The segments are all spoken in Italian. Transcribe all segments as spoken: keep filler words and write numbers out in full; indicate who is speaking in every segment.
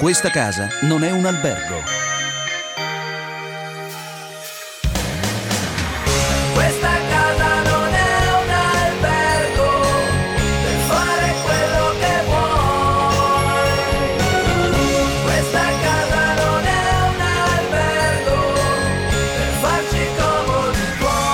Speaker 1: Questa casa non è un albergo.
Speaker 2: Questa casa non è un albergo per fare quello che vuoi. Questa casa non è un albergo per farci comodi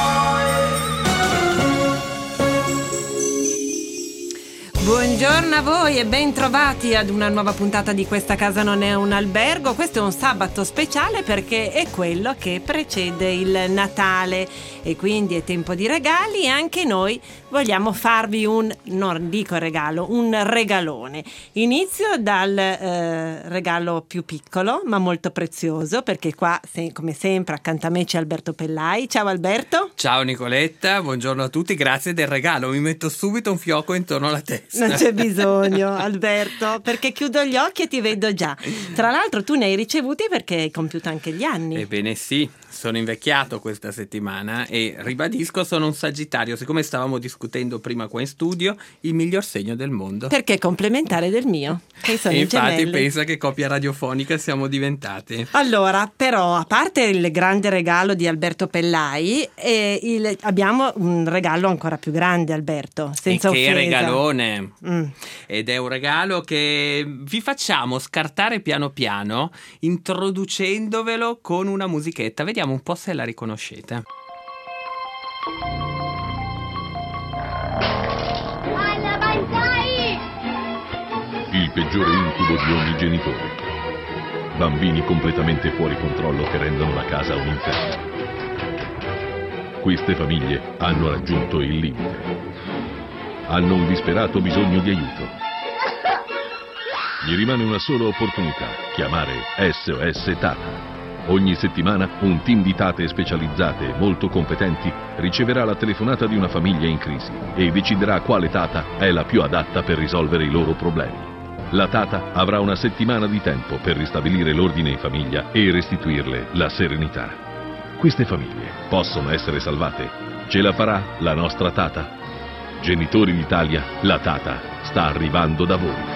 Speaker 2: tuoi.
Speaker 3: Buongiorno a voi e ben trovati ad una nuova puntata di Questa casa non è un albergo. Questo è un sabato speciale perché è quello che precede il Natale e quindi è tempo di regali, e anche noi vogliamo farvi un, non dico regalo, un regalone. Inizio dal eh, regalo più piccolo ma molto prezioso, perché qua se, come sempre accanto a me c'è Alberto Pellai. Ciao Alberto.
Speaker 4: Ciao Nicoletta, buongiorno a tutti, grazie del regalo, mi metto subito un fioco intorno alla testa.
Speaker 3: Non c'è bisogno Alberto, perché chiudo gli occhi e ti vedo già. Tra l'altro tu ne hai ricevuti perché hai compiuto anche gli anni.
Speaker 4: Ebbene sì, sono invecchiato questa settimana e ribadisco, sono un Sagittario, siccome stavamo discutendo prima qua in studio, il miglior segno del mondo.
Speaker 3: Perché è complementare del mio, che sono
Speaker 4: E
Speaker 3: i
Speaker 4: infatti
Speaker 3: gemelli.
Speaker 4: pensa che coppia radiofonica siamo diventati.
Speaker 3: Allora, però, a parte il grande regalo di Alberto Pellai, eh, il- abbiamo un regalo ancora più grande, Alberto, senza
Speaker 4: e che
Speaker 3: offesa.
Speaker 4: regalone!
Speaker 3: Mm.
Speaker 4: Ed è un regalo che vi facciamo scartare piano piano, introducendovelo con una musichetta. Vediamo un po' se la riconoscete.
Speaker 5: Il peggiore incubo di ogni genitore. Bambini completamente fuori controllo che rendono la casa un inferno. Queste famiglie hanno raggiunto il limite. Hanno un disperato bisogno di aiuto. Gli rimane una sola opportunità: chiamare S O S Tata. Ogni settimana un team di tate specializzate e molto competenti riceverà la telefonata di una famiglia in crisi e deciderà quale tata è la più adatta per risolvere i loro problemi. La tata avrà una settimana di tempo per ristabilire l'ordine in famiglia e restituirle la serenità. Queste famiglie possono essere salvate. Ce la farà la nostra tata? Genitori d'Italia, la tata sta arrivando da voi.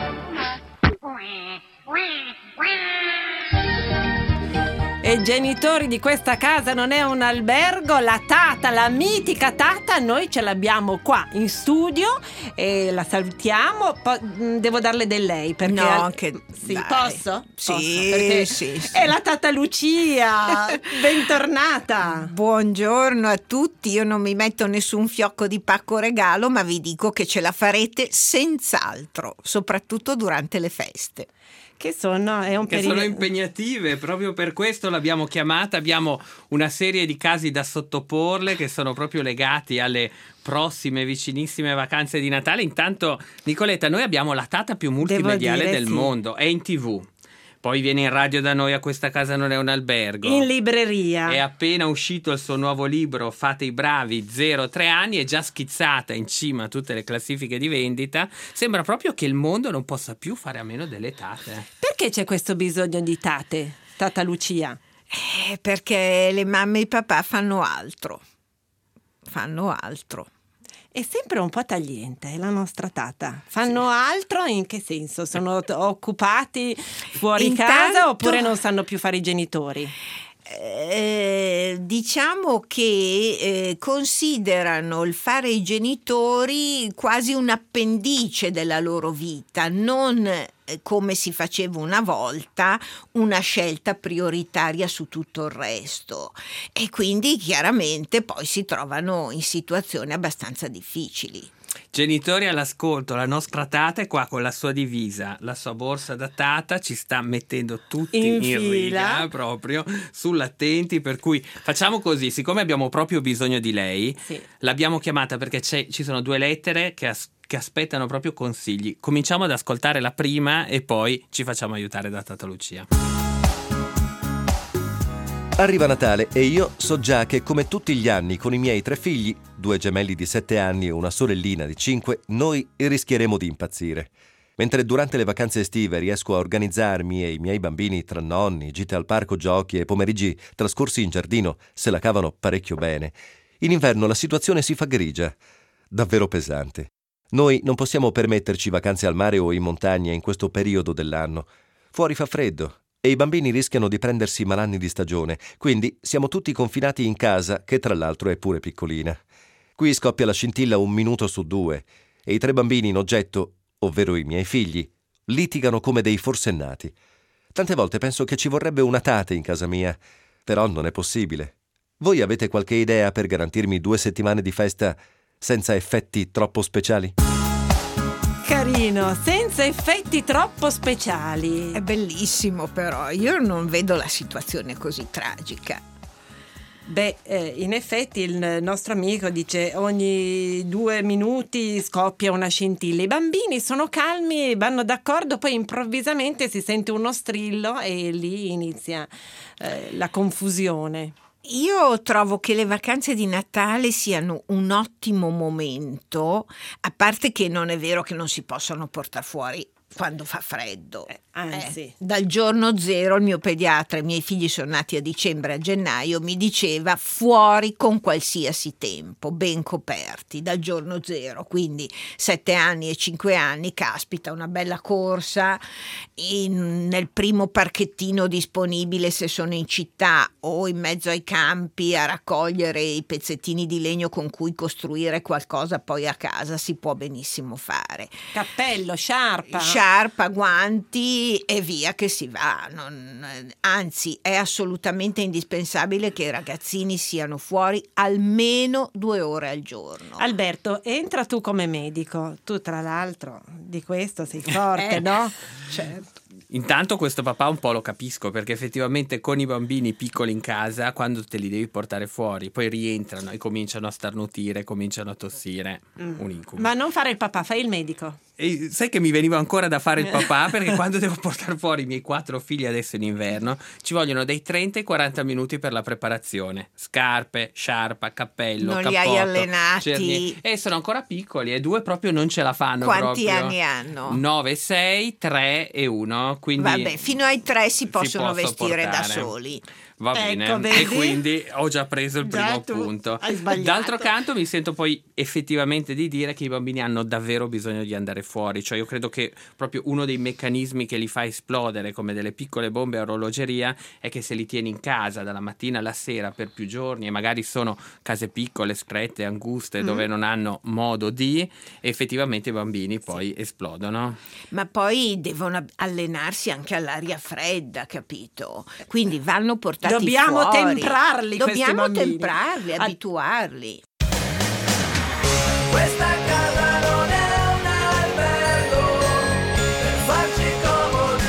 Speaker 3: E genitori di questa casa non è un albergo, la tata, la mitica tata, noi ce l'abbiamo qua in studio e la salutiamo. Po- devo darle del lei perché
Speaker 6: No,
Speaker 3: al-
Speaker 6: che
Speaker 3: sì,
Speaker 6: dai.
Speaker 3: posso?
Speaker 6: Sì,
Speaker 3: Posso, perché
Speaker 6: sì, sì.
Speaker 3: è la tata Lucia. Bentornata.
Speaker 6: Buongiorno a tutti, io non mi metto nessun fiocco di pacco regalo, ma vi dico che ce la farete senz'altro, soprattutto durante le feste.
Speaker 3: Che sono è un
Speaker 4: Che
Speaker 3: periodo
Speaker 4: sono impegnative, proprio per questo l'abbiamo chiamata. Abbiamo una serie di casi da sottoporle che sono proprio legati alle prossime vicinissime vacanze di Natale. Intanto, Nicoletta, noi abbiamo la tata più multimediale
Speaker 3: dire,
Speaker 4: del
Speaker 3: sì.
Speaker 4: mondo, è in tivù, poi viene in radio da noi a Questa casa non è un albergo,
Speaker 3: in libreria.
Speaker 4: è appena uscito il suo nuovo libro Fate i bravi, zero tre anni, è già schizzata in cima a tutte le classifiche di vendita. Sembra proprio che il mondo non possa più fare a meno delle tate.
Speaker 3: Perché c'è questo bisogno di tate, tata Lucia?
Speaker 6: Eh, perché le mamme e i papà fanno altro. Fanno altro.
Speaker 3: È sempre un po' tagliente la nostra tata. Fanno altro in che senso? Sono t- occupati fuori
Speaker 6: Intanto-
Speaker 3: casa oppure non sanno più fare i genitori?
Speaker 6: Eh, diciamo che eh, considerano il fare i genitori quasi un appendice della loro vita, non eh, come si faceva una volta, una scelta prioritaria su tutto il resto, e quindi chiaramente poi si trovano in situazioni abbastanza difficili.
Speaker 4: Genitori all'ascolto, la nostra tata è qua con la sua divisa, la sua borsa da tata, ci sta mettendo tutti
Speaker 3: In
Speaker 4: in,
Speaker 3: fila.
Speaker 4: riga proprio sull'attenti, per cui facciamo così, siccome abbiamo proprio bisogno di lei,
Speaker 3: Sì.
Speaker 4: l'abbiamo chiamata perché c'è- ci sono due lettere che, as- che aspettano proprio consigli. Cominciamo ad ascoltare la prima e poi ci facciamo aiutare da tata Lucia.
Speaker 7: Arriva Natale e io so già che, come tutti gli anni, con i miei tre figli, due gemelli di sette anni e una sorellina di cinque, noi rischieremo di impazzire. Mentre durante le vacanze estive riesco a organizzarmi e i miei bambini, tra nonni, gite al parco, giochi e pomeriggi trascorsi in giardino, se la cavano parecchio bene, in inverno la situazione si fa grigia, davvero pesante. Noi non possiamo permetterci vacanze al mare o in montagna in questo periodo dell'anno. Fuori fa freddo e i bambini rischiano di prendersi malanni di stagione, quindi siamo tutti confinati in casa, che tra l'altro è pure piccolina. Qui scoppia la scintilla un minuto su due e i tre bambini in oggetto, ovvero i miei figli, litigano come dei forsennati. Tante volte penso che ci vorrebbe una tate in casa mia, però non è possibile. Voi avete qualche idea per garantirmi due settimane di festa senza effetti troppo speciali?
Speaker 3: Carino, senza effetti troppo speciali.
Speaker 6: È bellissimo, però io non vedo la situazione così tragica.
Speaker 3: Beh, eh, in effetti il nostro amico dice ogni due minuti scoppia una scintilla. I bambini sono calmi, vanno d'accordo, poi improvvisamente si sente uno strillo e lì inizia eh, la confusione.
Speaker 6: Io trovo che le vacanze di Natale siano un ottimo momento, a parte che non è vero che non si possano portare fuori quando fa freddo.
Speaker 3: Eh, anzi.
Speaker 6: Eh, dal giorno zero il mio pediatra, i miei figli sono nati a dicembre, a gennaio, mi diceva fuori con qualsiasi tempo, ben coperti, dal giorno zero, quindi sette anni e cinque anni, caspita, una bella corsa in, nel primo parchettino disponibile se sono in città o in mezzo ai campi a raccogliere i pezzettini di legno con cui costruire qualcosa poi a casa si può benissimo fare.
Speaker 3: Cappello, sciarpa.
Speaker 6: Sciarpa, guanti e via che si va. Non, anzi, è assolutamente indispensabile che i ragazzini siano fuori almeno due ore al giorno.
Speaker 3: Alberto, entra tu come medico. Tu tra l'altro di questo sei forte,
Speaker 6: Eh,
Speaker 3: no?
Speaker 6: Certo.
Speaker 4: Intanto questo papà un po' lo capisco, perché effettivamente con i bambini piccoli in casa, quando te li devi portare fuori, poi rientrano e cominciano a starnutire, cominciano a tossire,
Speaker 3: Mm.
Speaker 4: un incubo.
Speaker 3: Ma non fare il papà, fai il medico.
Speaker 4: E sai che mi veniva ancora da fare il papà, perché quando devo portare fuori i miei quattro figli adesso in inverno ci vogliono dei trenta e quaranta minuti per la preparazione, scarpe, sciarpa, cappello,
Speaker 6: Non li
Speaker 4: cappotto,
Speaker 6: hai allenati?
Speaker 4: cerniere. E sono ancora piccoli e due proprio non ce la fanno.
Speaker 6: Quanti
Speaker 4: proprio.
Speaker 6: anni hanno?
Speaker 4: nove, sei, tre e uno, quindi
Speaker 6: Vabbè, fino ai tre si possono
Speaker 4: può
Speaker 6: vestire da
Speaker 4: sopportare.
Speaker 6: soli.
Speaker 4: Va
Speaker 3: Ecco,
Speaker 4: bene,
Speaker 3: vedi?
Speaker 4: e quindi ho già preso il
Speaker 3: Già
Speaker 4: primo
Speaker 3: tu
Speaker 4: punto.
Speaker 3: hai sbagliato.
Speaker 4: D'altro canto mi sento poi effettivamente di dire che i bambini hanno davvero bisogno di andare fuori, cioè io credo che proprio uno dei meccanismi che li fa esplodere come delle piccole bombe a orologeria è che se li tieni in casa dalla mattina alla sera per più giorni, e magari sono case piccole, strette, anguste,
Speaker 6: Mm.
Speaker 4: dove non hanno modo di, effettivamente i bambini poi esplodono.
Speaker 6: Ma poi devono allenarsi anche all'aria fredda, capito? Quindi vanno portati
Speaker 3: Dobbiamo
Speaker 6: fuori.
Speaker 3: temprarli questi
Speaker 6: Dobbiamo
Speaker 3: bambini.
Speaker 6: temprarli,
Speaker 3: Ad-
Speaker 6: abituarli.
Speaker 2: Questa casa non è un albergo per farci comodi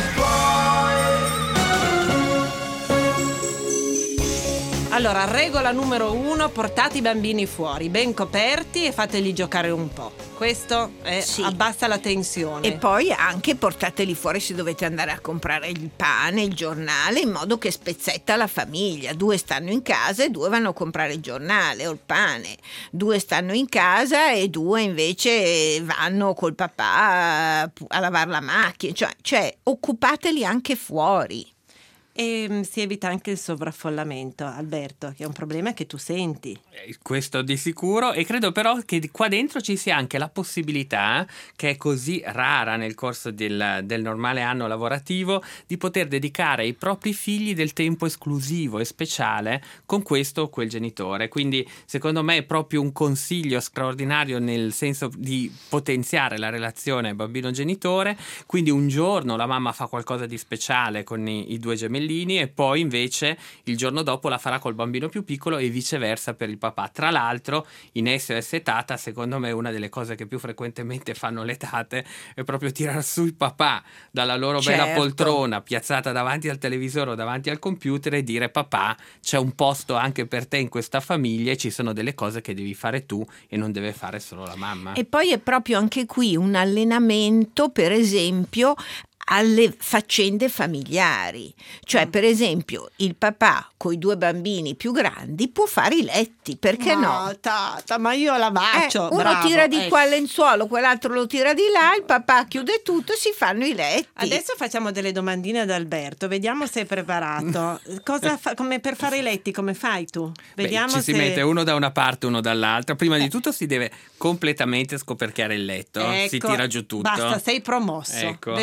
Speaker 2: tuoi.
Speaker 3: Allora, regola numero uno, portate i bambini fuori, ben coperti e fateli giocare un po'. Questo è,
Speaker 6: Sì.
Speaker 3: abbassa la tensione.
Speaker 6: E poi anche portateli fuori se dovete andare a comprare il pane, il giornale, in modo che spezzetta la famiglia. Due stanno in casa e due vanno a comprare il giornale o il pane. Due stanno in casa e due invece vanno col papà a, a lavare la macchina. Cioè, cioè, occupateli anche fuori.
Speaker 3: E mm, si evita anche il sovraffollamento, Alberto, che è un problema che tu senti.
Speaker 4: Eh, Questo di sicuro, e credo però che qua dentro ci sia anche la possibilità, che è così rara nel corso del, del normale anno lavorativo, di poter dedicare ai propri figli del tempo esclusivo e speciale con questo o quel genitore. Quindi secondo me è proprio un consiglio straordinario nel senso di potenziare la relazione bambino-genitore. Quindi un giorno la mamma fa qualcosa di speciale con i, i due gemellini e poi invece il giorno dopo la farà col bambino più piccolo e viceversa per il papà. Tra l'altro in S O S Tata secondo me una delle cose che più frequentemente fanno le tate è proprio tirar su il papà dalla loro bella
Speaker 6: Certo.
Speaker 4: poltrona piazzata davanti al televisore o davanti al computer e dire: papà, c'è un posto anche per te in questa famiglia e ci sono delle cose che devi fare tu e non deve fare solo la mamma.
Speaker 6: E poi è proprio anche qui un allenamento, per esempio, alle faccende familiari. Cioè, per esempio, il papà con i due bambini più grandi può fare i letti, perché no?
Speaker 3: Tata, ma io la
Speaker 6: Eh,
Speaker 3: bacio.
Speaker 6: uno
Speaker 3: bravo,
Speaker 6: tira di
Speaker 3: ecco.
Speaker 6: qua il lenzuolo, quell'altro lo tira di là, il papà chiude tutto e si fanno i letti.
Speaker 3: Adesso facciamo delle domandine ad Alberto, vediamo se è preparato. Cosa fa, come per fare i letti, come fai tu?
Speaker 4: Beh,
Speaker 3: Vediamo
Speaker 4: ci si
Speaker 3: se...
Speaker 4: mette uno da una parte, uno dall'altra. Prima di tutto si deve completamente scoperchiare il letto, si
Speaker 3: Ecco,
Speaker 4: tira giù tutto.
Speaker 3: Basta, sei promosso,
Speaker 4: Ecco.
Speaker 3: vero? Che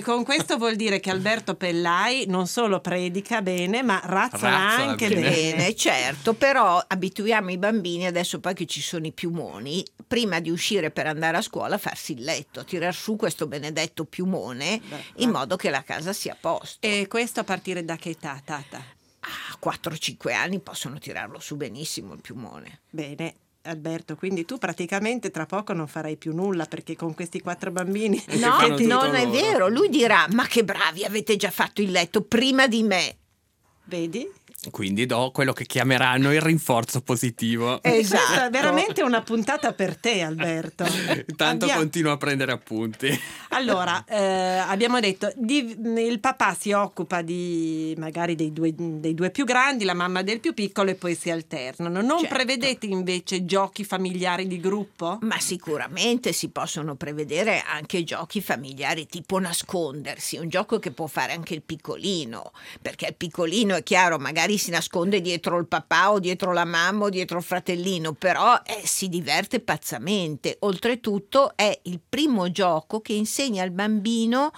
Speaker 3: con questo vuol dire che Alberto Pellai non solo predica bene, ma razzola,
Speaker 4: Razzola
Speaker 3: anche
Speaker 4: bene.
Speaker 3: bene.
Speaker 6: Bene, certo, però abituiamo i bambini, adesso poi che ci sono i piumoni, prima di uscire per andare a scuola a farsi il letto, a tirar su questo benedetto piumone in modo che la casa sia a posto.
Speaker 3: E questo a partire da che età, Tata?
Speaker 6: A quattro cinque anni possono tirarlo su benissimo il piumone.
Speaker 3: Bene. Alberto, quindi tu praticamente tra poco non farai più nulla perché con questi quattro bambini
Speaker 6: No,
Speaker 4: fanno tutto
Speaker 6: non è
Speaker 4: loro.
Speaker 6: vero, lui dirà: ma che bravi, avete già fatto il letto prima di me.
Speaker 3: vedi?
Speaker 4: Quindi do quello che chiameranno il rinforzo positivo.
Speaker 6: Esatto.
Speaker 3: Questa è veramente una puntata per te, Alberto.
Speaker 4: Tanto
Speaker 3: Abbia-
Speaker 4: continuo a prendere appunti.
Speaker 3: Allora, eh, abbiamo detto, di- il papà si occupa di magari dei due, dei due più grandi, la mamma del più piccolo e poi si alternano. Non
Speaker 6: Certo.
Speaker 3: prevedete invece giochi familiari di gruppo?
Speaker 6: Ma sicuramente si possono prevedere anche giochi familiari tipo nascondersi, un gioco che può fare anche il piccolino, perché il piccolino è chiaro, magari si nasconde dietro il papà o dietro la mamma o dietro il fratellino, però eh, si diverte pazzamente. Oltretutto è il primo gioco che insegna al bambino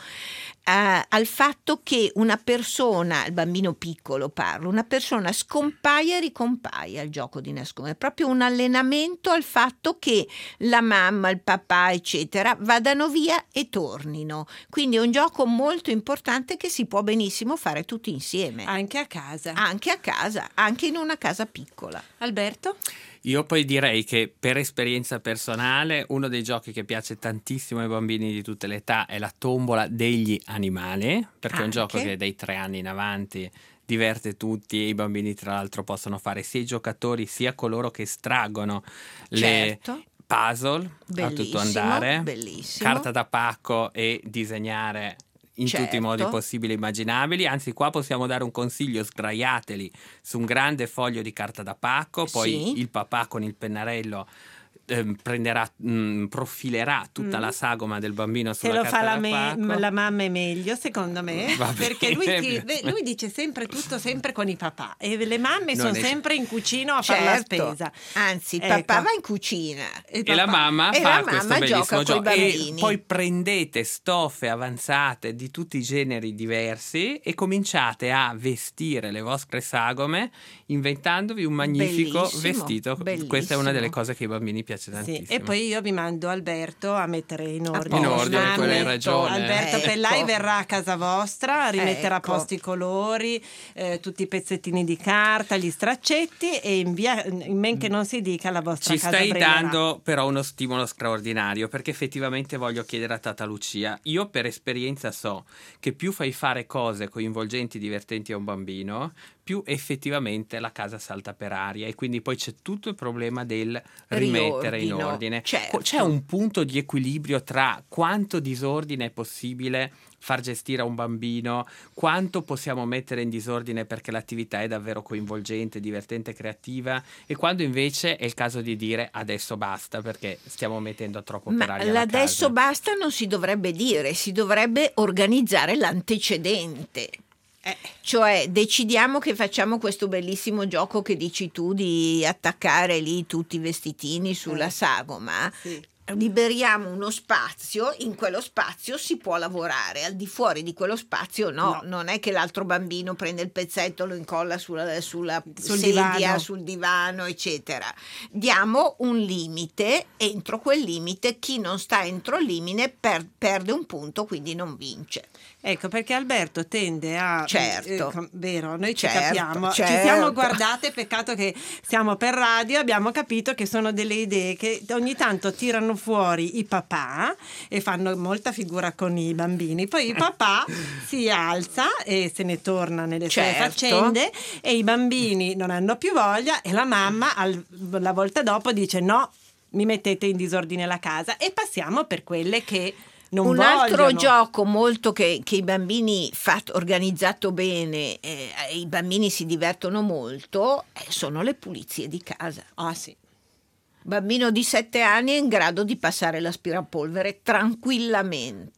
Speaker 6: eh, al fatto che una persona, il bambino piccolo parlo, una persona scompaia e ricompaia al gioco di nascondere, è proprio un allenamento al fatto che la mamma, il papà eccetera vadano via e tornino, quindi è un gioco molto importante che si può benissimo fare tutti insieme,
Speaker 3: Anche a casa.
Speaker 6: anche a casa, anche in una casa piccola.
Speaker 3: Alberto?
Speaker 4: Io poi direi che per esperienza personale uno dei giochi che piace tantissimo ai bambini di tutte le età è la tombola degli animali, perché è un
Speaker 6: Anche.
Speaker 4: gioco che dai tre anni in avanti diverte tutti e i bambini tra l'altro possono fare sia i giocatori sia coloro che estraggono le
Speaker 6: Certo.
Speaker 4: puzzle a tutto
Speaker 6: Bellissimo,
Speaker 4: andare,
Speaker 6: bellissimo.
Speaker 4: carta da pacco e disegnare in tutti i
Speaker 6: Certo.
Speaker 4: modi possibili e immaginabili. Anzi, qua possiamo dare un consiglio: sdraiateli su un grande foglio di carta da pacco, poi
Speaker 6: Sì.
Speaker 4: il papà con il pennarello ehm, prenderà, mh, profilerà tutta
Speaker 3: Mm.
Speaker 4: la sagoma del bambino
Speaker 3: Se
Speaker 4: sulla
Speaker 3: lo
Speaker 4: carta
Speaker 3: fa la,
Speaker 4: da
Speaker 3: me-
Speaker 4: pacco.
Speaker 3: la mamma è meglio, secondo me,
Speaker 4: Va
Speaker 3: perché lui,
Speaker 4: bene.
Speaker 3: ti- beh, lui dice sempre tutto sempre con i papà e le mamme
Speaker 4: Non
Speaker 3: sono
Speaker 4: è-
Speaker 3: sempre in cucina a fare la
Speaker 6: Certo.
Speaker 3: spesa.
Speaker 6: Anzi, il
Speaker 3: Ecco.
Speaker 6: papà va in cucina.
Speaker 3: Il
Speaker 4: E la
Speaker 3: papà-
Speaker 4: mamma
Speaker 6: e
Speaker 4: fa
Speaker 6: la
Speaker 4: questo
Speaker 6: mamma
Speaker 4: bellissimo
Speaker 6: gioca
Speaker 4: gioco
Speaker 6: coi
Speaker 4: e
Speaker 6: bambini.
Speaker 4: poi prendete stoffe avanzate di tutti i generi diversi e cominciate a vestire le vostre sagome inventandovi un magnifico
Speaker 6: Bellissimo,
Speaker 4: vestito. Questa è una
Speaker 6: bellissimo.
Speaker 4: delle cose che ai bambini piace
Speaker 3: Sì,
Speaker 4: tantissimo.
Speaker 3: e poi io vi mando Alberto a mettere in ordine.
Speaker 4: In ordine,
Speaker 3: Mamme,
Speaker 4: tu hai ragione.
Speaker 3: Alberto
Speaker 6: Ecco.
Speaker 3: Pellai verrà a casa vostra, rimetterà
Speaker 6: Ecco.
Speaker 3: a posto i colori, eh, tutti i pezzettini di carta, gli straccetti e in, via, in men che non si dica la vostra
Speaker 4: Ci
Speaker 3: casa
Speaker 4: stai
Speaker 3: brillerà.
Speaker 4: dando però uno stimolo straordinario, perché effettivamente voglio chiedere a Tata Lucia: io per esperienza so che più fai fare cose coinvolgenti, divertenti a un bambino, più effettivamente la casa salta per aria e quindi poi c'è tutto il problema del rimettere in
Speaker 6: Riordino,
Speaker 4: ordine.
Speaker 6: certo.
Speaker 4: C'è un punto di equilibrio tra quanto disordine è possibile far gestire a un bambino, quanto possiamo mettere in disordine perché l'attività è davvero coinvolgente, divertente, creativa, e quando invece è il caso di dire adesso basta perché stiamo mettendo troppo per
Speaker 6: Ma
Speaker 4: aria la
Speaker 6: l'adesso
Speaker 4: casa.
Speaker 6: basta non si dovrebbe dire, si dovrebbe organizzare l'antecedente.
Speaker 3: Eh,
Speaker 6: Cioè decidiamo che facciamo questo bellissimo gioco che dici tu di attaccare lì tutti i vestitini sulla
Speaker 3: Eh.
Speaker 6: sagoma.
Speaker 3: sì.
Speaker 6: Liberiamo uno spazio, in quello spazio si può lavorare, al di fuori di quello spazio no,
Speaker 3: No.
Speaker 6: non è che l'altro bambino prende il pezzetto, lo incolla sulla, sulla
Speaker 3: Sul
Speaker 6: sedia,
Speaker 3: divano.
Speaker 6: sul divano eccetera. Diamo un limite, entro quel limite chi non sta entro il limite per- perde un punto, quindi non vince.
Speaker 3: Ecco, perché Alberto tende a...
Speaker 6: Certo.
Speaker 3: eh, com- vero, noi ci
Speaker 6: Certo,
Speaker 3: capiamo. Ci
Speaker 6: certo.
Speaker 3: siamo guardate, peccato che siamo per radio, abbiamo capito che sono delle idee che ogni tanto tirano fuori i papà e fanno molta figura con i bambini. Poi il papà si alza e se ne torna nelle sue
Speaker 6: Certo.
Speaker 3: faccende e i bambini non hanno più voglia e la mamma al- la volta dopo dice no, mi mettete in disordine la casa, e passiamo per quelle che non
Speaker 6: Un
Speaker 3: vogliono.
Speaker 6: altro gioco molto che, che i bambini fatto, organizzato bene, eh, i bambini si divertono molto, eh, sono le pulizie di casa.
Speaker 3: Ah sì.
Speaker 6: Bambino di sette anni è in grado di passare l'aspirapolvere tranquillamente.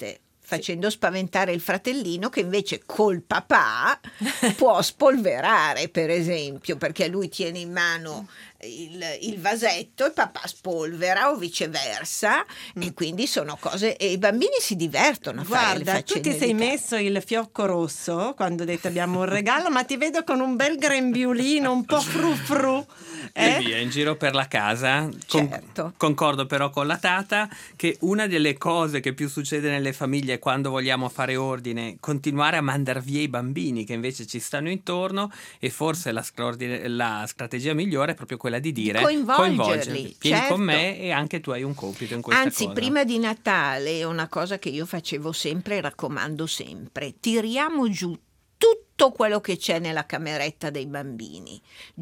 Speaker 6: facendo spaventare il fratellino che invece col papà può spolverare, per esempio, perché lui tiene in mano il, il vasetto e papà spolvera o viceversa, mm. e quindi sono cose, e i bambini si divertono a fare le
Speaker 3: Guarda, tu
Speaker 6: faccende
Speaker 3: ti sei
Speaker 6: di casa.
Speaker 3: messo il fiocco rosso quando ho detto abbiamo un regalo, ma ti vedo con un bel grembiulino un po' fru fru.
Speaker 4: E
Speaker 3: Eh?
Speaker 4: via in giro per la casa. Con-
Speaker 6: Certo.
Speaker 4: Concordo però con la Tata che una delle cose che più succede nelle famiglie quando vogliamo fare ordine è continuare a mandar via i bambini che invece ci stanno intorno, e forse la, scrordine- la strategia migliore è proprio quella di dire
Speaker 6: Coinvolgerli,
Speaker 4: vieni
Speaker 6: certo.
Speaker 4: con me e anche tu hai un compito in questa
Speaker 6: Anzi,
Speaker 4: cosa.
Speaker 6: prima di Natale, una cosa che io facevo sempre e raccomando sempre: tiriamo giù tutto quello che c'è nella cameretta dei bambini,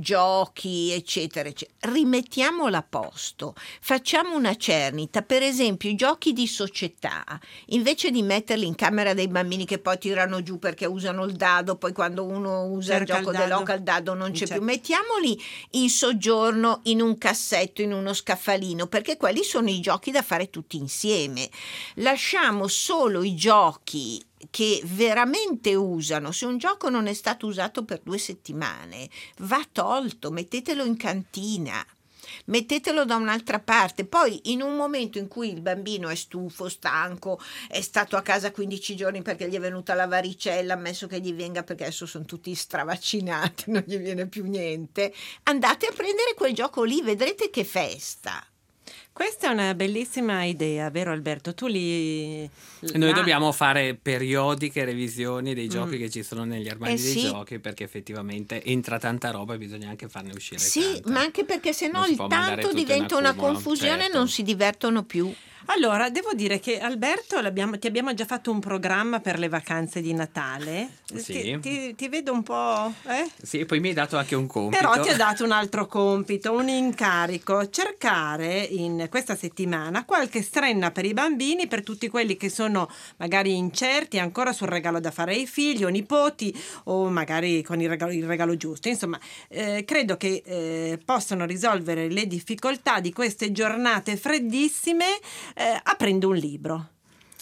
Speaker 6: giochi, eccetera, eccetera. Rimettiamolo a posto, facciamo una cernita, per esempio i giochi di società, invece di metterli in camera dei bambini che poi tirano giù perché usano il dado, poi quando uno usa
Speaker 3: Cerca
Speaker 6: il gioco
Speaker 3: il dado.
Speaker 6: dell'oca il dado non c'è
Speaker 3: Certo.
Speaker 6: più, mettiamoli in soggiorno in un cassetto, in uno scaffalino, perché quelli sono i giochi da fare tutti insieme. Lasciamo solo i giochi che veramente usano. Se un gioco non è stato usato per due settimane, va tolto, mettetelo in cantina, mettetelo da un'altra parte. Poi in un momento in cui il bambino è stufo, stanco, è stato a casa quindici giorni perché gli è venuta la varicella, ammesso che gli venga, perché adesso sono tutti stravaccinati, non gli viene più niente, andate a prendere quel gioco lì, vedrete che festa.
Speaker 3: Questa è una bellissima idea, vero Alberto? Tu li...
Speaker 4: Noi
Speaker 3: là-
Speaker 4: dobbiamo fare periodiche revisioni dei giochi
Speaker 3: Mm.
Speaker 4: che ci sono negli armadi
Speaker 6: Eh
Speaker 4: dei
Speaker 6: sì.
Speaker 4: giochi, perché effettivamente entra tanta roba e bisogna anche farne uscire
Speaker 6: Sì,
Speaker 4: tanta.
Speaker 6: ma anche perché se no
Speaker 4: Non si
Speaker 6: il
Speaker 4: può mandare
Speaker 6: tanto
Speaker 4: tutto in
Speaker 6: diventa una
Speaker 4: accumulo,
Speaker 6: confusione,
Speaker 4: certo.
Speaker 6: non si divertono più.
Speaker 3: Allora, devo dire che Alberto l'abbiamo- ti abbiamo già fatto un programma per le vacanze di Natale.
Speaker 4: Sì.
Speaker 3: Ti, ti- ti vedo un po'... Eh?
Speaker 4: Sì, e poi mi hai dato anche un compito.
Speaker 3: Però ti ho dato un altro compito, un incarico: cercare in questa settimana qualche strenna per i bambini, per tutti quelli che sono magari incerti ancora sul regalo da fare ai figli o nipoti, o magari con il regalo, il regalo giusto. Insomma, eh, credo che eh, possano risolvere le difficoltà di queste giornate freddissime eh, aprendo un libro.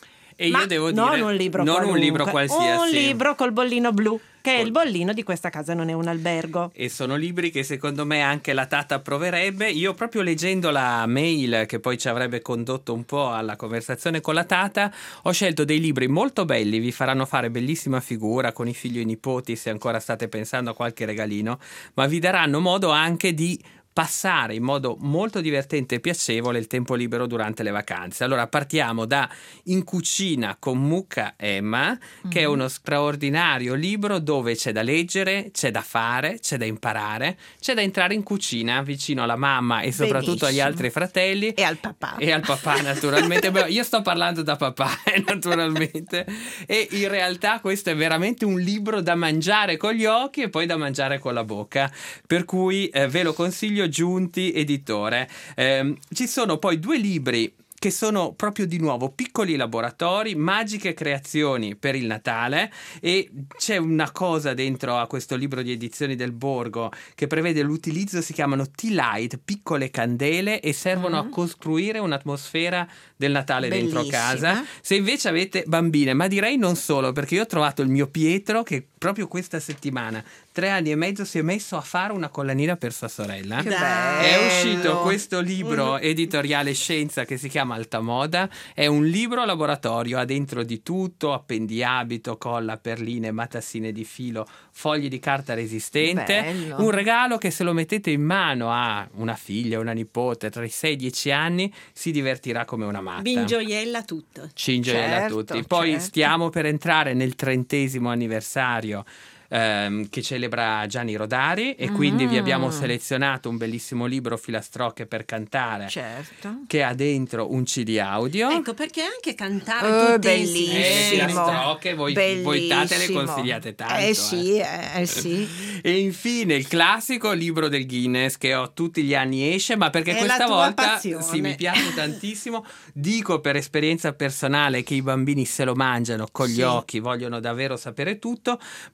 Speaker 4: E
Speaker 3: Ma
Speaker 4: io devo
Speaker 3: non
Speaker 4: dire
Speaker 3: un libro
Speaker 4: non un
Speaker 3: qualunque,
Speaker 4: libro qualsiasi.
Speaker 3: un libro col bollino blu, che è
Speaker 4: Col-
Speaker 3: il bollino di Questa casa non è un albergo.
Speaker 4: E sono libri che secondo me anche la Tata approverebbe. Io proprio leggendo la mail che poi ci avrebbe condotto un po' alla conversazione con la Tata, ho scelto dei libri molto belli, vi faranno fare bellissima figura con i figli e i nipoti se ancora state pensando a qualche regalino, ma vi daranno modo anche di passare in modo molto divertente e piacevole il tempo libero durante le vacanze. Allora partiamo da In cucina con Mucca Emma, che è uno straordinario libro dove c'è da leggere, c'è da fare, c'è da imparare, c'è da entrare in cucina vicino alla mamma e soprattutto agli
Speaker 6: Benissimo.
Speaker 4: altri fratelli.
Speaker 6: E al papà.
Speaker 4: E al papà naturalmente. Beh, io sto parlando da papà eh, naturalmente, e in realtà questo è veramente un libro da mangiare con gli occhi e poi da mangiare con la bocca, per cui eh, ve lo consiglio. Giunti editore. Eh, ci sono poi due libri che sono proprio di nuovo piccoli laboratori, magiche creazioni per il Natale, e c'è una cosa dentro a questo libro di edizioni del Borgo che prevede l'utilizzo, si chiamano tea light, piccole candele, e servono
Speaker 6: Mm.
Speaker 4: a costruire un'atmosfera del Natale dentro
Speaker 6: Bellissima.
Speaker 4: casa. Se invece avete bambine, ma direi non solo, perché io ho trovato il mio Pietro che proprio questa settimana, tre anni e mezzo, si è messo a fare una collanina per sua sorella.
Speaker 6: Che
Speaker 4: È
Speaker 6: bello.
Speaker 4: uscito questo libro editoriale Scienza che si chiama Alta Moda. È un libro laboratorio, ha dentro di tutto: appendiabito, colla, perline, matassine di filo, fogli di carta resistente.
Speaker 6: Bello.
Speaker 4: Un regalo che, se lo mettete in mano a una figlia, una nipote tra i sei e i dieci anni, si divertirà come una matta.
Speaker 3: Vi ingioiella tutto.
Speaker 4: Ci ingioiella
Speaker 6: Certo,
Speaker 4: tutti. Poi
Speaker 6: certo.
Speaker 4: stiamo per entrare nel trentesimo anniversario ehm, che celebra Gianni Rodari, e quindi vi abbiamo selezionato un bellissimo libro, Filastrocche per cantare,
Speaker 6: Certo.
Speaker 4: che ha dentro un C D audio.
Speaker 3: Ecco, perché anche cantare
Speaker 6: Oh,
Speaker 3: tutti
Speaker 6: bellissimo.
Speaker 4: Eh,
Speaker 3: insieme.
Speaker 4: Filastrocche, voi, voi tate le consigliate tanto.
Speaker 6: Eh sì,
Speaker 4: eh.
Speaker 6: eh, eh sì.
Speaker 4: E infine il classico libro del Guinness, che ho tutti gli anni esce, ma perché
Speaker 3: È
Speaker 4: questa
Speaker 3: la tua
Speaker 4: volta
Speaker 3: passione.
Speaker 4: sì, mi piace tantissimo. Dico per esperienza personale che i bambini se lo mangiano con gli
Speaker 6: Sì.
Speaker 4: occhi, vogliono davvero sapere tutto, ma vi dico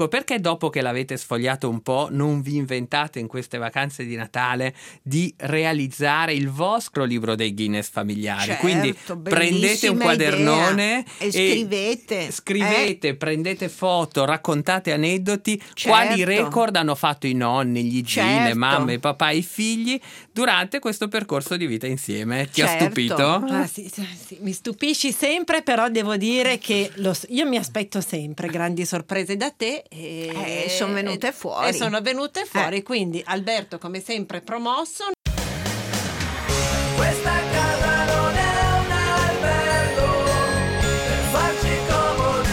Speaker 4: dico, perché dopo che l'avete sfogliato un po' non vi inventate in queste vacanze di Natale di realizzare il vostro libro dei Guinness familiari?
Speaker 6: Certo,
Speaker 4: Quindi prendete un
Speaker 6: bellissima
Speaker 4: quadernone
Speaker 6: idea. E scrivete.
Speaker 4: scrivete,
Speaker 6: Eh.
Speaker 4: prendete foto, raccontate aneddoti,
Speaker 6: Certo.
Speaker 4: quali record hanno fatto i nonni, gli zii, le
Speaker 6: Certo.
Speaker 4: mamme, i papà, i figli durante questo percorso di vita insieme. Ti ha
Speaker 6: Certo.
Speaker 4: stupito?
Speaker 3: Ah, sì, sì, sì, mi stupisci sempre, però devo dire che lo s- io mi aspetto sempre grandi sorprese da te e
Speaker 6: Eh, son venute fuori.
Speaker 3: E sono venute fuori,
Speaker 6: Eh.
Speaker 3: quindi Alberto come sempre promosso.
Speaker 2: Questa casa non è un albergo per farci comodi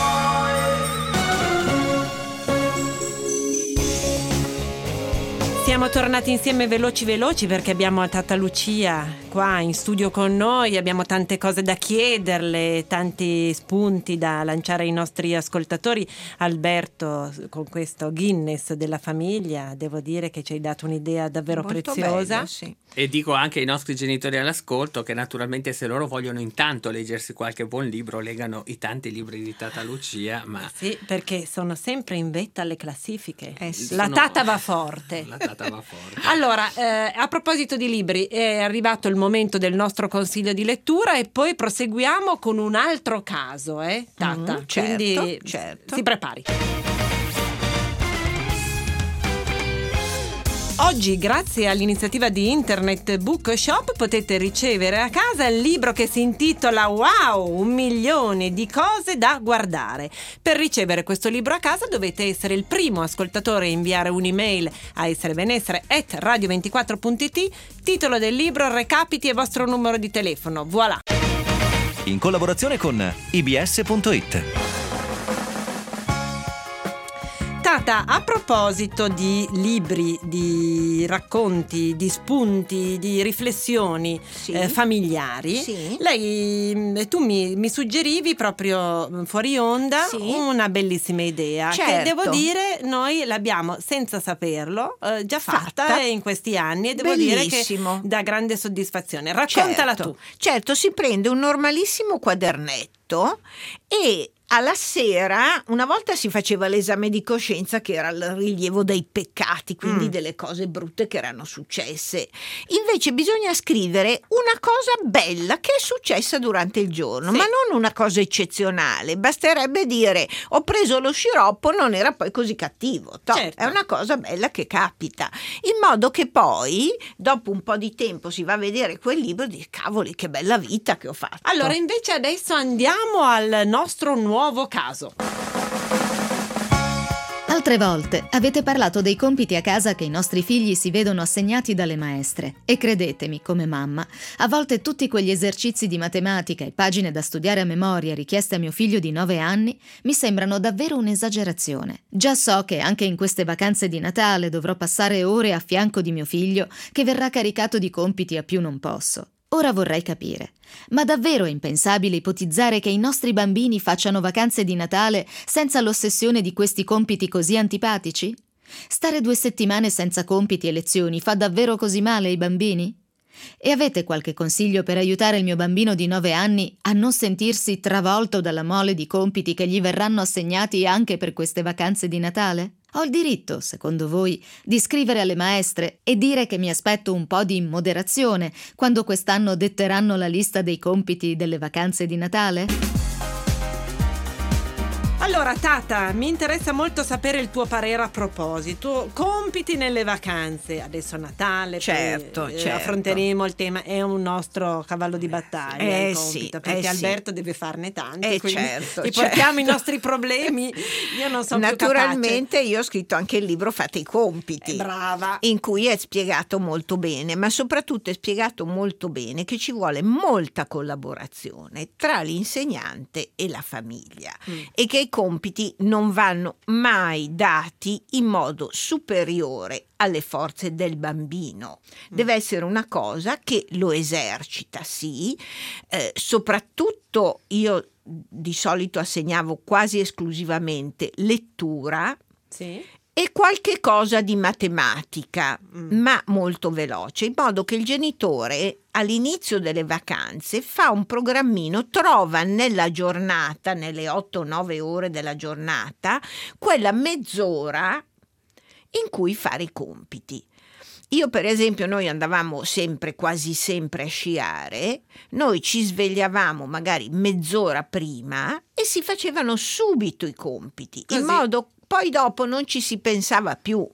Speaker 2: tuoi.
Speaker 3: Siamo tornati insieme veloci veloci perché abbiamo Tata Lucia qua in studio con noi, abbiamo tante cose da chiederle, tanti spunti da lanciare ai nostri ascoltatori. Alberto, con questo Guinness della famiglia, devo dire che ci hai dato un'idea davvero
Speaker 6: Molto
Speaker 3: preziosa.
Speaker 6: bello, sì.
Speaker 4: E dico anche ai nostri genitori all'ascolto che naturalmente se loro vogliono intanto leggersi qualche buon libro, legano i tanti libri di Tata Lucia, ma
Speaker 3: Sì, perché sono sempre in vetta alle classifiche.
Speaker 6: Eh sì.
Speaker 3: La
Speaker 4: Sono-
Speaker 3: Tata va forte.
Speaker 4: la Tata va forte.
Speaker 3: Allora, eh, a proposito di libri, è arrivato il momento del nostro consiglio di lettura e poi proseguiamo con un altro caso, eh, Tata?
Speaker 6: Mm, certo,
Speaker 3: Quindi
Speaker 6: certo.
Speaker 3: si prepari. Oggi, grazie all'iniziativa di Internet Bookshop, potete ricevere a casa il libro che si intitola Wow, un milione di cose da guardare. Per ricevere questo libro a casa dovete essere il primo ascoltatore a inviare un'email a esserebenessere at radio ventiquattro punto it, titolo del libro, recapiti e vostro numero di telefono. Voilà!
Speaker 1: In collaborazione con i b s punto it.
Speaker 3: Tata, a proposito di libri, di racconti, di spunti, di riflessioni
Speaker 6: Sì.
Speaker 3: eh, familiari,
Speaker 6: Sì.
Speaker 3: lei, mh, tu mi, mi suggerivi proprio mh, fuori onda
Speaker 6: Sì.
Speaker 3: una bellissima idea che
Speaker 6: Certo.
Speaker 3: devo dire noi l'abbiamo senza saperlo eh, già fatta,
Speaker 6: Fatta.
Speaker 3: in questi anni e devo dire che
Speaker 6: Bellissimo.
Speaker 3: dà grande soddisfazione. Raccontala
Speaker 6: Certo.
Speaker 3: tu.
Speaker 6: Certo, si prende un normalissimo quadernetto e alla sera, una volta si faceva l'esame di coscienza che era il rilievo dei peccati, quindi
Speaker 3: Mm.
Speaker 6: delle cose brutte che erano successe. Invece bisogna scrivere una cosa bella che è successa durante il giorno,
Speaker 3: Sì.
Speaker 6: ma non una cosa eccezionale. Basterebbe dire ho preso lo sciroppo, non era poi così cattivo. Toh,
Speaker 3: Certo.
Speaker 6: È una cosa bella che capita, in modo che poi, dopo un po' di tempo, si va a vedere quel libro e dice cavoli che bella vita che ho fatto.
Speaker 3: Allora, invece adesso andiamo al nostro nuovo caso.
Speaker 8: Altre volte avete parlato dei compiti a casa che i nostri figli si vedono assegnati dalle maestre e credetemi, come mamma, a volte tutti quegli esercizi di matematica e pagine da studiare a memoria richieste a mio figlio di nove anni mi sembrano davvero un'esagerazione. Già so che anche in queste vacanze di Natale dovrò passare ore a fianco di mio figlio che verrà caricato di compiti a più non posso. Ora vorrei capire, ma davvero è impensabile ipotizzare che i nostri bambini facciano vacanze di Natale senza l'ossessione di questi compiti così antipatici? Stare due settimane senza compiti e lezioni fa davvero così male ai bambini? E avete qualche consiglio per aiutare il mio bambino di nove anni a non sentirsi travolto dalla mole di compiti che gli verranno assegnati anche per queste vacanze di Natale? Ho il diritto, secondo voi, di scrivere alle maestre e dire che mi aspetto un po' di moderazione quando quest'anno detteranno la lista dei compiti delle vacanze di Natale?
Speaker 3: Allora, Tata, mi interessa molto sapere il tuo parere a proposito. Compiti nelle vacanze, adesso Natale,
Speaker 6: Certo,
Speaker 3: poi, eh,
Speaker 6: certo.
Speaker 3: affronteremo il tema, è un nostro cavallo di battaglia
Speaker 6: Eh
Speaker 3: il
Speaker 6: sì,
Speaker 3: compito, perché
Speaker 6: eh sì.
Speaker 3: Alberto deve farne tanti,
Speaker 6: Eh
Speaker 3: quindi
Speaker 6: certo,
Speaker 3: ti
Speaker 6: certo.
Speaker 3: portiamo i nostri problemi, io non sono
Speaker 6: Naturalmente io ho scritto anche il libro Fate i compiti,
Speaker 3: più capace. Brava.
Speaker 6: in cui è spiegato molto bene, ma soprattutto è spiegato molto bene che ci vuole molta collaborazione tra l'insegnante e la famiglia
Speaker 3: Mm.
Speaker 6: e che i compiti non vanno mai dati in modo superiore alle forze del bambino. Deve essere una cosa che lo esercita, sì, eh, soprattutto io di solito assegnavo quasi esclusivamente lettura,
Speaker 3: Sì.
Speaker 6: e qualche cosa di matematica,
Speaker 3: Mm.
Speaker 6: ma molto veloce, in modo che il genitore all'inizio delle vacanze fa un programmino, trova nella giornata, nelle otto nove ore della giornata, quella mezz'ora in cui fare i compiti. Io per esempio, noi andavamo sempre, quasi sempre a sciare, noi ci svegliavamo magari mezz'ora prima e si facevano subito i compiti,
Speaker 3: Così.
Speaker 6: in modo poi dopo non ci si pensava più.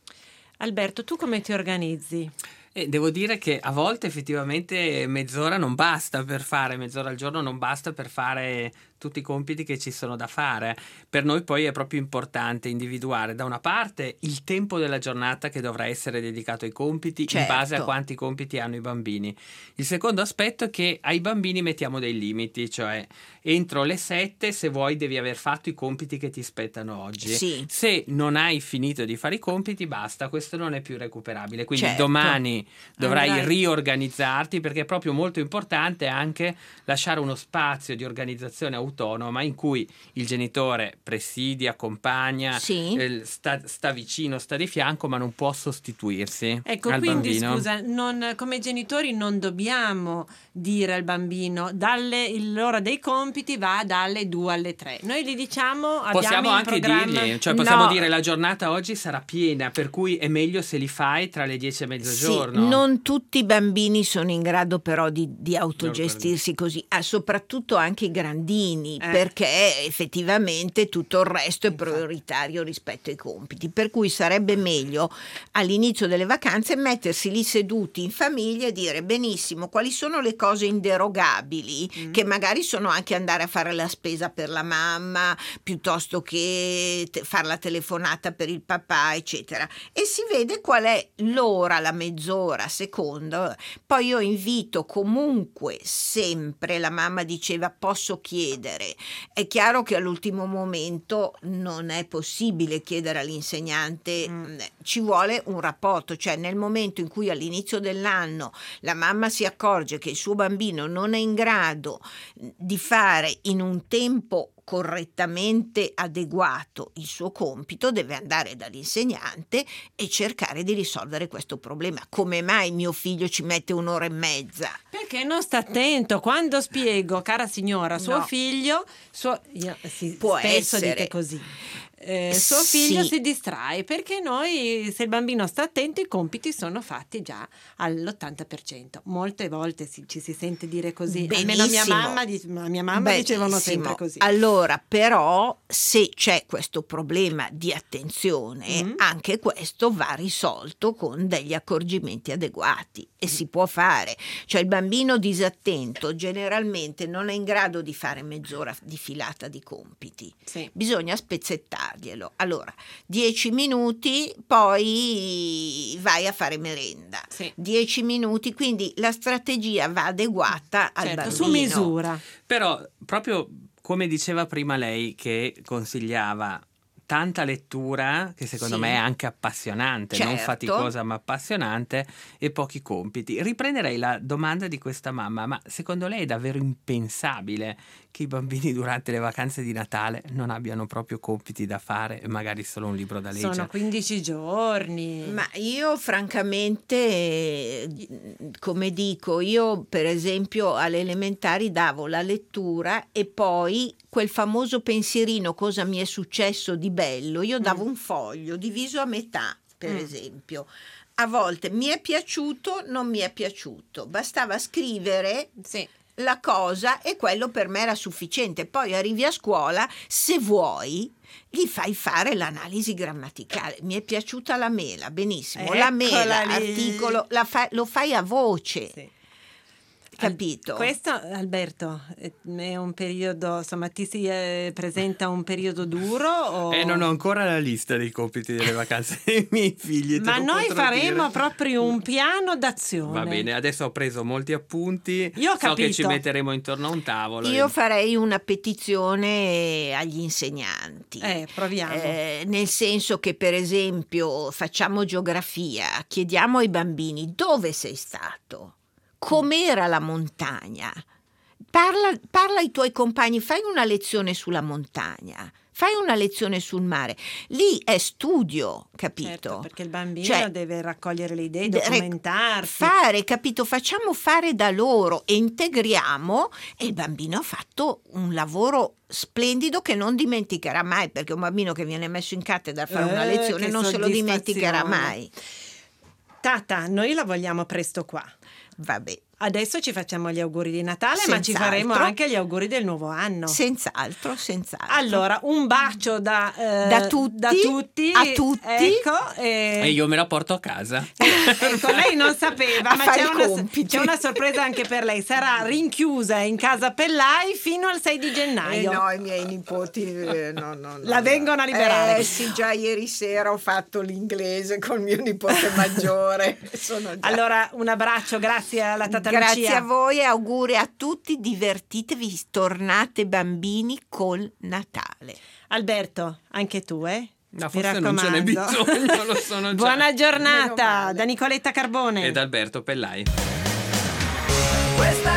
Speaker 3: Alberto, tu come ti organizzi?
Speaker 4: E devo dire che a volte effettivamente mezz'ora non basta per fare, mezz'ora al giorno non basta per fare tutti i compiti che ci sono da fare. Per noi poi è proprio importante individuare da una parte il tempo della giornata che dovrà essere dedicato ai compiti,
Speaker 6: Certo.
Speaker 4: in base a quanti compiti hanno i bambini. Il secondo aspetto è che ai bambini mettiamo dei limiti, cioè entro le sette se vuoi devi aver fatto i compiti che ti spettano oggi.
Speaker 6: Sì.
Speaker 4: Se non hai finito di fare i compiti basta, questo non è più recuperabile, quindi
Speaker 6: Certo.
Speaker 4: domani dovrai
Speaker 3: Andrai-
Speaker 4: riorganizzarti, perché è proprio molto importante anche lasciare uno spazio di organizzazione autonoma in cui il genitore presidia, accompagna,
Speaker 6: Sì.
Speaker 4: eh, sta, sta vicino, sta di fianco, ma non può sostituirsi
Speaker 3: Ecco,
Speaker 4: al
Speaker 3: quindi
Speaker 4: bambino.
Speaker 3: scusa, non- come genitori non dobbiamo dire al bambino dalle, l'ora dei compiti va dalle due alle tre. Noi gli diciamo abbiamo
Speaker 4: Possiamo
Speaker 3: in
Speaker 4: anche
Speaker 3: programma...
Speaker 4: dirgli, cioè possiamo
Speaker 6: No.
Speaker 4: dire la giornata oggi sarà piena, per cui è meglio se li fai tra le dieci e mezzogiorno.
Speaker 6: Sì, non tutti i bambini sono in grado però di, di autogestirsi così, ah, soprattutto anche i grandini,
Speaker 3: Eh.
Speaker 6: perché effettivamente tutto il resto è
Speaker 3: Infatti.
Speaker 6: prioritario rispetto ai compiti, per cui sarebbe meglio all'inizio delle vacanze mettersi lì seduti in famiglia e dire benissimo quali sono le cose inderogabili,
Speaker 3: Mm.
Speaker 6: che magari sono anche andare a fare la spesa per la mamma piuttosto che te- fare la telefonata per il papà, eccetera, e si vede qual è l'ora, la mezz'ora, a secondo. Poi io invito comunque sempre, la mamma diceva posso chiedere, è chiaro che all'ultimo momento non è possibile chiedere all'insegnante,
Speaker 3: Mm.
Speaker 6: ci vuole un rapporto, cioè nel momento in cui all'inizio dell'anno la mamma si accorge che il suo bambino non è in grado di fare in un tempo correttamente adeguato il suo compito, deve andare dall'insegnante e cercare di risolvere questo problema. Come mai mio figlio ci mette un'ora e mezza?
Speaker 3: Perché non sta attento quando spiego, cara signora, suo
Speaker 6: No.
Speaker 3: figlio, suo, io, sì,
Speaker 6: Può
Speaker 3: spesso
Speaker 6: essere.
Speaker 3: dite così. Eh, suo figlio
Speaker 6: Sì.
Speaker 3: si distrae perché noi, se il bambino sta attento, i compiti sono fatti già all'ottanta per cento. Molte volte si- ci si sente dire così. Almeno mia
Speaker 6: Benissimo.
Speaker 3: mamma, dice- ma mia mamma dicevano
Speaker 6: Benissimo.
Speaker 3: sempre così.
Speaker 6: Allora, però, se c'è questo problema di attenzione,
Speaker 3: Mm.
Speaker 6: anche questo va risolto con degli accorgimenti adeguati e si può fare. Cioè il bambino disattento generalmente non è in grado di fare mezz'ora di filata di compiti.
Speaker 3: Sì.
Speaker 6: Bisogna spezzettarglielo. Allora, dieci minuti, poi vai a fare merenda.
Speaker 3: Sì.
Speaker 6: Dieci minuti, quindi la strategia va adeguata al
Speaker 3: Certo,
Speaker 6: bambino.
Speaker 3: su misura.
Speaker 4: Però proprio come diceva prima lei, che consigliava tanta lettura, che secondo
Speaker 6: Sì.
Speaker 4: me è anche appassionante, non
Speaker 6: Certo.
Speaker 4: faticosa ma appassionante, e pochi compiti. Riprenderei la domanda di questa mamma: ma secondo lei è davvero impensabile che i bambini durante le vacanze di Natale non abbiano proprio compiti da fare e magari solo un libro da leggere?
Speaker 3: Sono quindici giorni.
Speaker 6: Ma io francamente, eh, come dico, io per esempio alle elementari davo la lettura e poi quel famoso pensierino cosa mi è successo di bello, io davo un foglio diviso a metà, per
Speaker 3: Mm.
Speaker 6: esempio. A volte mi è piaciuto, non mi è piaciuto, bastava scrivere
Speaker 3: Sì.
Speaker 6: la cosa e quello per me era sufficiente. Poi arrivi a scuola, se vuoi gli fai fare l'analisi grammaticale. Mi è piaciuta la mela, benissimo, la
Speaker 3: Eccola
Speaker 6: mela,
Speaker 3: lì.
Speaker 6: articolo, la fa- lo fai a voce,
Speaker 3: Sì.
Speaker 6: capito?
Speaker 3: Questo, Alberto, è un periodo, insomma, ti si eh, presenta un periodo duro? O...
Speaker 4: Eh, non ho ancora la lista dei compiti delle vacanze dei miei figli. te
Speaker 3: Ma
Speaker 4: lo
Speaker 3: noi
Speaker 4: potrò
Speaker 3: faremo
Speaker 4: dire.
Speaker 3: proprio un piano d'azione.
Speaker 4: Va bene, adesso ho preso molti appunti.
Speaker 3: Io ho
Speaker 4: so che
Speaker 3: capito.
Speaker 4: ci metteremo intorno a un tavolo.
Speaker 6: Io
Speaker 4: e-
Speaker 6: farei una petizione agli insegnanti.
Speaker 3: Eh, proviamo.
Speaker 6: Eh, nel senso che per esempio facciamo geografia, chiediamo ai bambini dove sei stato, com'era la montagna, parla, parla ai tuoi compagni, fai una lezione sulla montagna, fai una lezione sul mare. Lì è studio, capito?
Speaker 3: Certo, perché il bambino
Speaker 6: Cioè,
Speaker 3: deve raccogliere le idee,
Speaker 6: de-
Speaker 3: documentarsi.
Speaker 6: Fare, capito? Facciamo fare da loro e integriamo, e il bambino ha fatto un lavoro splendido che non dimenticherà mai, perché un bambino che viene messo in cattedra a fare una
Speaker 3: Eh,
Speaker 6: lezione
Speaker 3: che
Speaker 6: non se lo dimenticherà
Speaker 3: soddisfazione.
Speaker 6: mai.
Speaker 3: Tata, noi la vogliamo presto qua.
Speaker 6: Vabbè,
Speaker 3: Adesso ci facciamo gli auguri di Natale, ma ci
Speaker 6: Senz'altro.
Speaker 3: faremo anche gli auguri del nuovo anno.
Speaker 6: senz'altro, senz'altro.
Speaker 3: Allora, un bacio da, eh,
Speaker 6: Da tutti,
Speaker 3: da tutti,
Speaker 6: a tutti.
Speaker 3: Ecco, e...
Speaker 4: E io me la porto a casa.
Speaker 3: Ecco, lei non sapeva,
Speaker 6: A
Speaker 3: ma
Speaker 6: fare
Speaker 3: c'è
Speaker 6: i
Speaker 3: una,
Speaker 6: compiti.
Speaker 3: c'è una sorpresa anche per lei. Sarà rinchiusa in casa Pellai fino al sei di
Speaker 6: Eh
Speaker 3: gennaio.
Speaker 6: no, i miei nipoti eh, no, no, no,
Speaker 3: La
Speaker 6: no.
Speaker 3: vengono a liberare.
Speaker 6: Eh sì, già ieri sera ho fatto l'inglese con mio nipote maggiore. Sono già...
Speaker 3: Allora, un abbraccio, grazie alla Tata
Speaker 6: Grazie
Speaker 3: Lucia.
Speaker 6: a voi e auguri a tutti, divertitevi, tornate bambini col Natale.
Speaker 3: Alberto, anche tu, eh?
Speaker 4: No,
Speaker 3: Mi
Speaker 4: forse non ce n'è
Speaker 3: raccomando.
Speaker 4: bisogno, lo sono già.
Speaker 3: Buona
Speaker 6: Meno
Speaker 3: giornata
Speaker 6: male.
Speaker 3: da Nicoletta Carbone.
Speaker 4: Ed Alberto Pellai.
Speaker 2: Questa